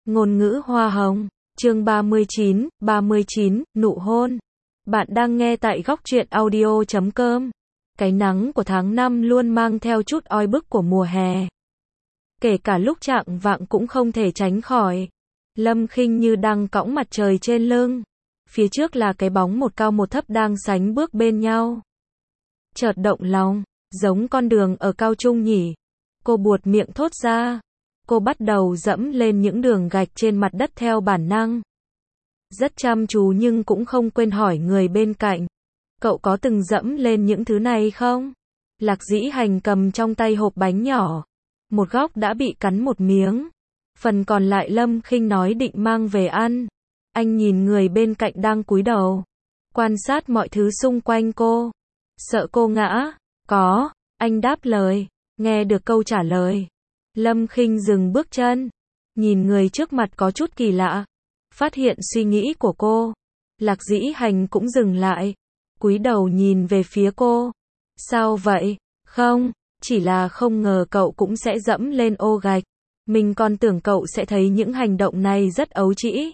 Ngôn ngữ hoa hồng, chương 39, nụ hôn. Bạn đang nghe tại góc truyện audio.com. Cái nắng của tháng 5 luôn mang theo chút oi bức của mùa hè. Kể cả lúc chạng vạng cũng không thể tránh khỏi. Lâm Khinh Như đang cõng mặt trời trên lưng. Phía trước là cái bóng một cao một thấp đang sánh bước bên nhau. Chợt động lòng, giống con đường ở cao trung nhỉ. Cô buột miệng thốt ra. Cô bắt đầu dẫm lên những đường gạch trên mặt đất theo bản năng. Rất chăm chú nhưng cũng không quên hỏi người bên cạnh. Cậu có từng dẫm lên những thứ này không? Lạc Dĩ Hành cầm trong tay hộp bánh nhỏ. Một góc đã bị cắn một miếng. Phần còn lại Lâm Khinh nói định mang về ăn. Anh nhìn người bên cạnh đang cúi đầu. Quan sát mọi thứ xung quanh cô. Sợ cô ngã. Có. Anh đáp lời. Nghe được câu trả lời. Lâm Khinh dừng bước chân. Nhìn người trước mặt có chút kỳ lạ. Phát hiện suy nghĩ của cô. Lạc Dĩ Hành cũng dừng lại. Cúi đầu nhìn về phía cô. Sao vậy? Không, chỉ là không ngờ cậu cũng sẽ dẫm lên ô gạch. Mình còn tưởng cậu sẽ thấy những hành động này rất ấu trĩ.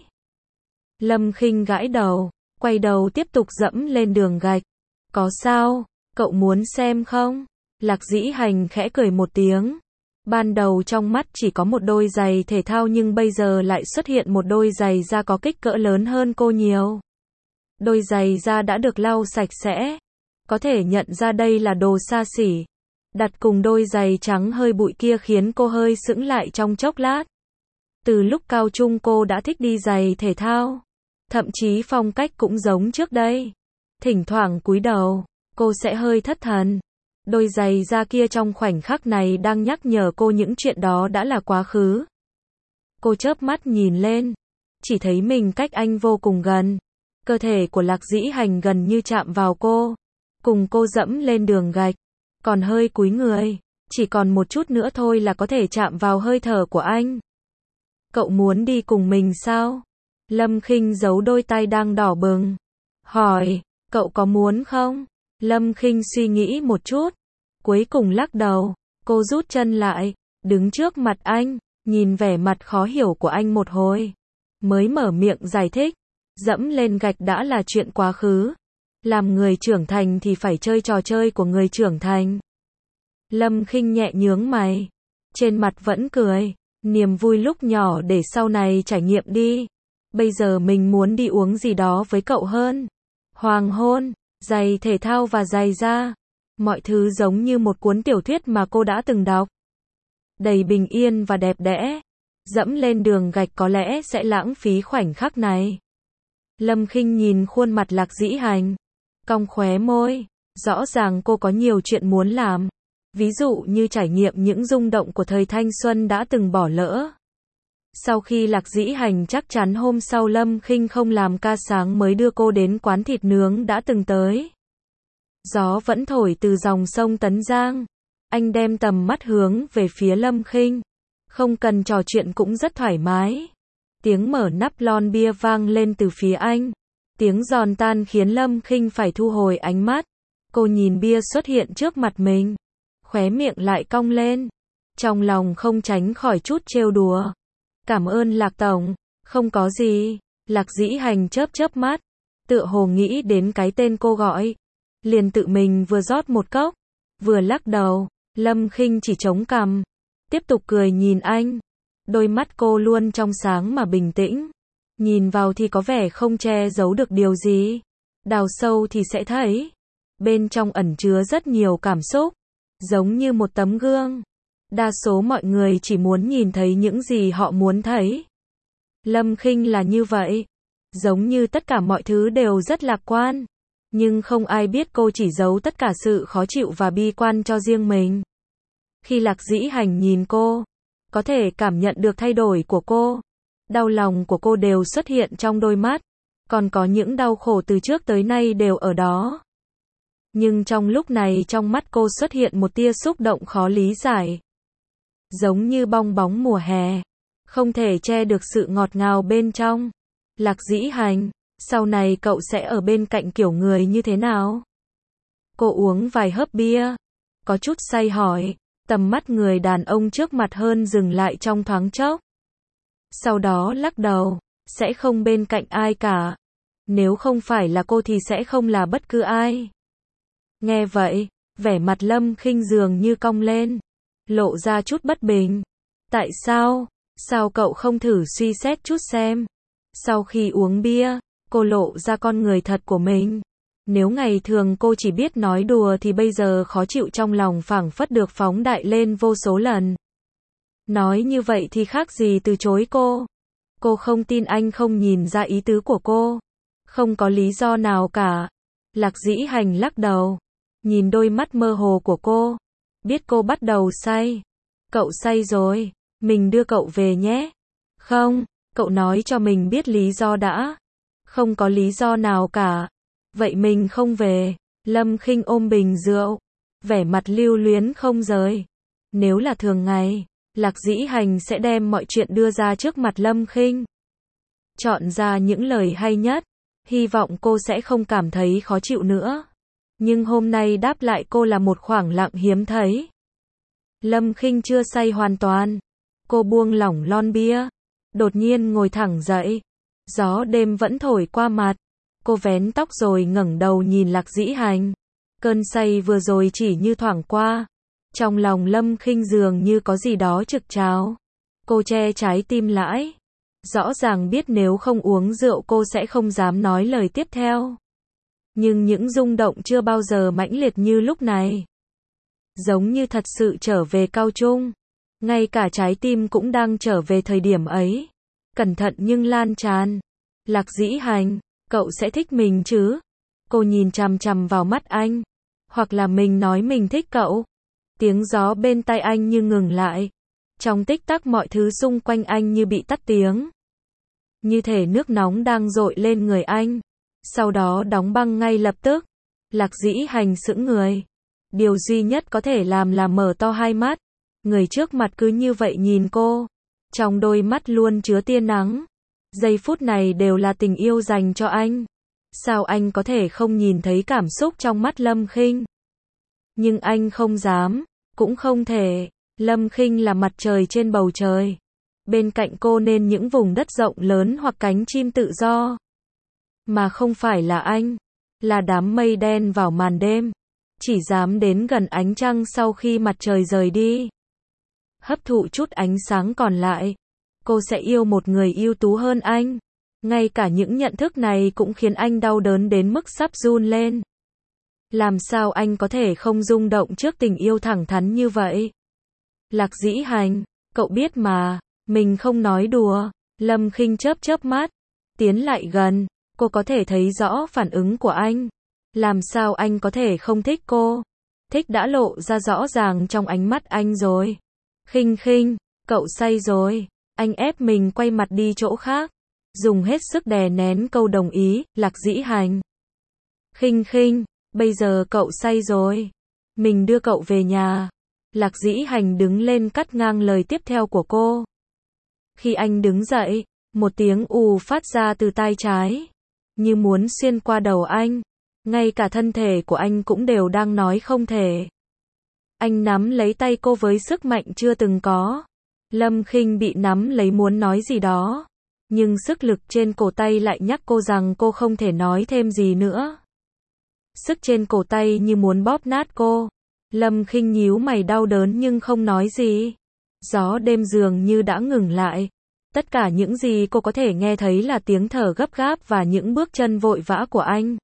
Lâm Khinh gãi đầu. Quay đầu tiếp tục dẫm lên đường gạch. Có sao? Cậu muốn xem không? Lạc Dĩ Hành khẽ cười một tiếng. Ban đầu trong mắt chỉ có một đôi giày thể thao nhưng bây giờ lại xuất hiện một đôi giày da có kích cỡ lớn hơn cô nhiều. Đôi giày da đã được lau sạch sẽ. Có thể nhận ra đây là đồ xa xỉ. Đặt cùng đôi giày trắng hơi bụi kia khiến cô hơi sững lại trong chốc lát. Từ lúc cao trung cô đã thích đi giày thể thao. Thậm chí phong cách cũng giống trước đây. Thỉnh thoảng cúi đầu, cô sẽ hơi thất thần. Đôi giày da kia trong khoảnh khắc này đang nhắc nhở cô những chuyện đó đã là quá khứ. Cô chớp mắt nhìn lên. Chỉ thấy mình cách anh vô cùng gần. Cơ thể của Lạc Dĩ Hành gần như chạm vào cô. Cùng cô dẫm lên đường gạch. Còn hơi cúi người. Chỉ còn một chút nữa thôi là có thể chạm vào hơi thở của anh. Cậu muốn đi cùng mình sao? Lâm Khinh giấu đôi tay đang đỏ bừng. Hỏi, cậu có muốn không? Lâm Khinh suy nghĩ một chút. Cuối cùng lắc đầu. Cô rút chân lại. Đứng trước mặt anh. Nhìn vẻ mặt khó hiểu của anh một hồi. Mới mở miệng giải thích. Dẫm lên gạch đã là chuyện quá khứ. Làm người trưởng thành thì phải chơi trò chơi của người trưởng thành. Lâm Khinh nhẹ nhướng mày. Trên mặt vẫn cười. Niềm vui lúc nhỏ để sau này trải nghiệm đi. Bây giờ mình muốn đi uống gì đó với cậu hơn. Hoàng hôn, giày thể thao và giày da. Mọi thứ giống như một cuốn tiểu thuyết mà cô đã từng đọc. Đầy bình yên và đẹp đẽ. Dẫm lên đường gạch có lẽ sẽ lãng phí khoảnh khắc này. Lâm Khinh nhìn khuôn mặt Lạc Dĩ Hành. Cong khóe môi. Rõ ràng cô có nhiều chuyện muốn làm. Ví dụ như trải nghiệm những rung động của thời thanh xuân đã từng bỏ lỡ. Sau khi Lạc Dĩ Hành chắc chắn hôm sau Lâm Khinh không làm ca sáng mới đưa cô đến quán thịt nướng đã từng tới. Gió vẫn thổi từ dòng sông Tấn Giang. Anh đem tầm mắt hướng về phía Lâm Khinh. Không cần trò chuyện cũng rất thoải mái. Tiếng mở nắp lon bia vang lên từ phía anh. Tiếng giòn tan khiến Lâm Khinh phải thu hồi ánh mắt. Cô nhìn bia xuất hiện trước mặt mình. Khóe miệng lại cong lên. Trong lòng không tránh khỏi chút trêu đùa. Cảm ơn Lạc Tổng. Không có gì. Lạc Dĩ Hành chớp chớp mắt. Tựa hồ nghĩ đến cái tên cô gọi. Liền tự mình vừa rót một cốc. Vừa lắc đầu. Lâm Khinh chỉ chống cằm. Tiếp tục cười nhìn anh. Đôi mắt cô luôn trong sáng mà bình tĩnh. Nhìn vào thì có vẻ không che giấu được điều gì. Đào sâu thì sẽ thấy. Bên trong ẩn chứa rất nhiều cảm xúc. Giống như một tấm gương. Đa số mọi người chỉ muốn nhìn thấy những gì họ muốn thấy. Lâm Khinh là như vậy. Giống như tất cả mọi thứ đều rất lạc quan. Nhưng không ai biết cô chỉ giấu tất cả sự khó chịu và bi quan cho riêng mình. Khi Lạc Dĩ Hành nhìn cô, có thể cảm nhận được thay đổi của cô. Đau lòng của cô đều xuất hiện trong đôi mắt. Còn có những đau khổ từ trước tới nay đều ở đó. Nhưng trong lúc này trong mắt cô xuất hiện một tia xúc động khó lý giải. Giống như bong bóng mùa hè. Không thể che được sự ngọt ngào bên trong. Lạc Dĩ Hành, sau này cậu sẽ ở bên cạnh kiểu người như thế nào? Cô uống vài hớp bia. Có chút say hỏi. Tầm mắt người đàn ông trước mặt hơn dừng lại trong thoáng chốc. Sau đó lắc đầu, sẽ không bên cạnh ai cả. Nếu không phải là cô thì sẽ không là bất cứ ai. Nghe vậy, vẻ mặt Lâm Khinh dường như cong lên, lộ ra chút bất bình. Tại sao? Sao cậu không thử suy xét chút xem? Sau khi uống bia, cô lộ ra con người thật của mình. Nếu ngày thường cô chỉ biết nói đùa thì bây giờ khó chịu trong lòng phảng phất được phóng đại lên vô số lần. Nói như vậy thì khác gì từ chối cô. Cô không tin anh không nhìn ra ý tứ của cô. Không có lý do nào cả. Lạc Dĩ Hành lắc đầu, nhìn đôi mắt mơ hồ của cô, biết cô bắt đầu say. Cậu say rồi, mình đưa cậu về nhé. Không, cậu nói cho mình biết lý do đã. Không có lý do nào cả. Vậy mình không về. Lâm Khinh ôm bình rượu, vẻ mặt lưu luyến không rời. Nếu là thường ngày, Lạc Dĩ Hành sẽ đem mọi chuyện đưa ra trước mặt Lâm Khinh, chọn ra những lời hay nhất, hy vọng cô sẽ không cảm thấy khó chịu nữa. Nhưng hôm nay đáp lại cô là một khoảng lặng hiếm thấy. Lâm Khinh chưa say hoàn toàn. Cô buông lỏng lon bia, đột nhiên ngồi thẳng dậy. Gió đêm vẫn thổi qua mặt. Cô vén tóc rồi ngẩng đầu nhìn Lạc Dĩ Hành. Cơn say vừa rồi chỉ như thoảng qua. Trong lòng Lâm Khinh dường như có gì đó trực trào. Cô che trái tim lại. Rõ ràng biết nếu không uống rượu cô sẽ không dám nói lời tiếp theo. Nhưng những rung động chưa bao giờ mãnh liệt như lúc này. Giống như thật sự trở về cao trung. Ngay cả trái tim cũng đang trở về thời điểm ấy. Cẩn thận nhưng lan tràn. Lạc Dĩ Hành, cậu sẽ thích mình chứ? Cô nhìn chằm chằm vào mắt anh. Hoặc là mình nói mình thích cậu. Tiếng gió bên tai anh như ngừng lại. Trong tích tắc mọi thứ xung quanh anh như bị tắt tiếng. Như thể nước nóng đang dội lên người anh. Sau đó đóng băng ngay lập tức. Lạc Dĩ Hành sững người. Điều duy nhất có thể làm là mở to hai mắt. Người trước mặt cứ như vậy nhìn cô. Trong đôi mắt luôn chứa tia nắng. Giây phút này đều là tình yêu dành cho anh. Sao anh có thể không nhìn thấy cảm xúc trong mắt Lâm Khinh? Nhưng anh không dám, cũng không thể. Lâm Khinh là mặt trời trên bầu trời. Bên cạnh cô nên những vùng đất rộng lớn hoặc cánh chim tự do. Mà không phải là anh. Là đám mây đen vào màn đêm. Chỉ dám đến gần ánh trăng sau khi mặt trời rời đi. Hấp thụ chút ánh sáng còn lại. Cô sẽ yêu một người ưu tú hơn anh. Ngay cả những nhận thức này cũng khiến anh đau đớn đến mức sắp run lên. Làm sao anh có thể không rung động trước tình yêu thẳng thắn như vậy? Lạc Dĩ Hành, cậu biết mà, mình không nói đùa. Lâm Khinh chớp chớp mắt, tiến lại gần, cô có thể thấy rõ phản ứng của anh. Làm sao anh có thể không thích cô? Thích đã lộ ra rõ ràng trong ánh mắt anh rồi. Khinh Khinh, cậu say rồi. Anh ép mình quay mặt đi chỗ khác. Dùng hết sức đè nén câu đồng ý, Lạc Dĩ Hành. Khinh Khinh, bây giờ cậu say rồi. Mình đưa cậu về nhà. Lạc Dĩ Hành đứng lên cắt ngang lời tiếp theo của cô. Khi anh đứng dậy, một tiếng ù phát ra từ tai trái. Như muốn xuyên qua đầu anh. Ngay cả thân thể của anh cũng đều đang nói không thể. Anh nắm lấy tay cô với sức mạnh chưa từng có. Lâm Khinh bị nắm lấy muốn nói gì đó. Nhưng sức lực trên cổ tay lại nhắc cô rằng cô không thể nói thêm gì nữa. Sức trên cổ tay như muốn bóp nát cô. Lâm Khinh nhíu mày đau đớn nhưng không nói gì. Gió đêm dường như đã ngừng lại. Tất cả những gì cô có thể nghe thấy là tiếng thở gấp gáp và những bước chân vội vã của anh.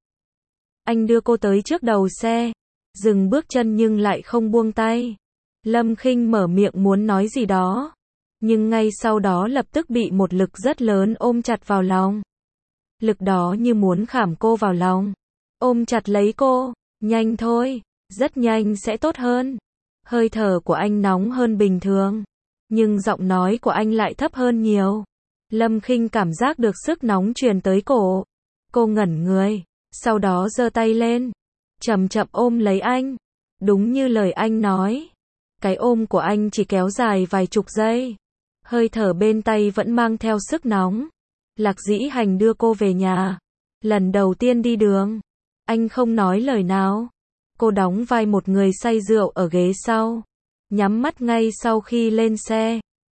Anh đưa cô tới trước đầu xe. Dừng bước chân nhưng lại không buông tay. Lâm Khinh mở miệng muốn nói gì đó. Nhưng ngay sau đó lập tức bị một lực rất lớn ôm chặt vào lòng. Lực đó như muốn khảm cô vào lòng. Ôm chặt lấy cô. Nhanh thôi. Rất nhanh sẽ tốt hơn. Hơi thở của anh nóng hơn bình thường. Nhưng giọng nói của anh lại thấp hơn nhiều. Lâm Khinh cảm giác được sức nóng truyền tới cổ. Cô ngẩn người. Sau đó giơ tay lên. Chậm chậm ôm lấy anh. Đúng như lời anh nói. Cái ôm của anh chỉ kéo dài vài chục giây. Hơi thở bên tay vẫn mang theo sức nóng. Lạc Dĩ Hành đưa cô về nhà. Lần đầu tiên đi đường. Anh không nói lời nào. Cô đóng vai một người say rượu ở ghế sau. Nhắm mắt ngay sau khi lên xe.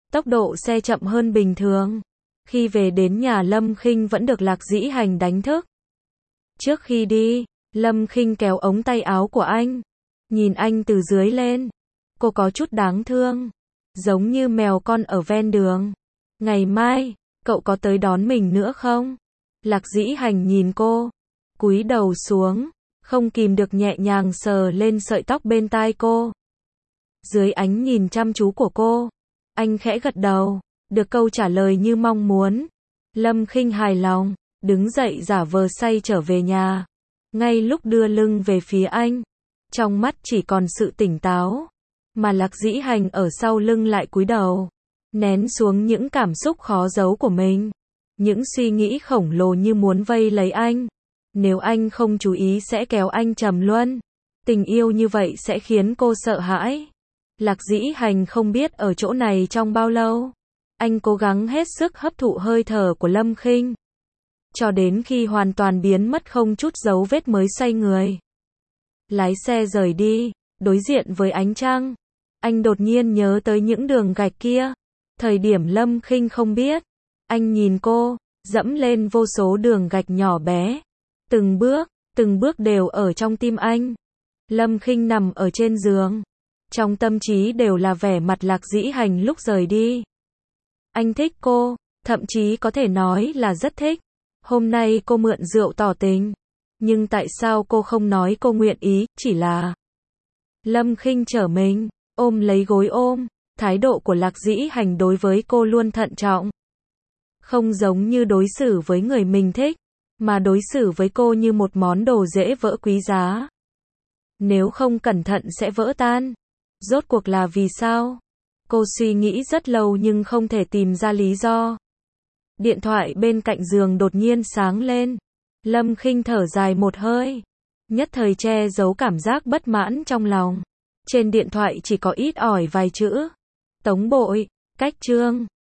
Tốc độ xe chậm hơn bình thường. Khi về đến nhà Lâm Khinh vẫn được Lạc Dĩ Hành đánh thức. Trước khi đi, Lâm Khinh kéo ống tay áo của anh. Nhìn anh từ dưới lên. Cô có chút đáng thương. Giống như mèo con ở ven đường. Ngày mai, cậu có tới đón mình nữa không? Lạc Dĩ Hành nhìn cô. Cúi đầu xuống. Không kìm được nhẹ nhàng sờ lên sợi tóc bên tai cô. Dưới ánh nhìn chăm chú của cô, anh khẽ gật đầu. Được câu trả lời như mong muốn. Lâm Khinh hài lòng. Đứng dậy giả vờ say trở về nhà. Ngay lúc đưa lưng về phía anh, trong mắt chỉ còn sự tỉnh táo. Mà Lạc Dĩ Hành ở sau lưng lại cúi đầu, nén xuống những cảm xúc khó giấu của mình. Những suy nghĩ khổng lồ như muốn vây lấy anh. Nếu anh không chú ý sẽ kéo anh trầm luân. Tình yêu như vậy sẽ khiến cô sợ hãi. Lạc Dĩ Hành không biết ở chỗ này trong bao lâu. Anh cố gắng hết sức hấp thụ hơi thở của Lâm Khinh. Cho đến khi hoàn toàn biến mất không chút dấu vết mới xoay người. Lái xe rời đi, đối diện với ánh trăng. Anh đột nhiên nhớ tới những đường gạch kia. Thời điểm Lâm Khinh không biết. Anh nhìn cô, dẫm lên vô số đường gạch nhỏ bé. Từng bước đều ở trong tim anh. Lâm Khinh nằm ở trên giường. Trong tâm trí đều là vẻ mặt Lạc Dĩ Hành lúc rời đi. Anh thích cô, thậm chí có thể nói là rất thích. Hôm nay cô mượn rượu tỏ tình. Nhưng tại sao cô không nói cô nguyện ý, chỉ là... Lâm Khinh trở mình, ôm lấy gối ôm. Thái độ của Lạc Dĩ Hành đối với cô luôn thận trọng. Không giống như đối xử với người mình thích, mà đối xử với cô như một món đồ dễ vỡ quý giá. Nếu không cẩn thận sẽ vỡ tan. Rốt cuộc là vì sao? Cô suy nghĩ rất lâu nhưng không thể tìm ra lý do. Điện thoại bên cạnh giường đột nhiên sáng lên. Lâm Khinh thở dài một hơi. Nhất thời che giấu cảm giác bất mãn trong lòng. Trên điện thoại chỉ có ít ỏi vài chữ. Tống bội, cách chương.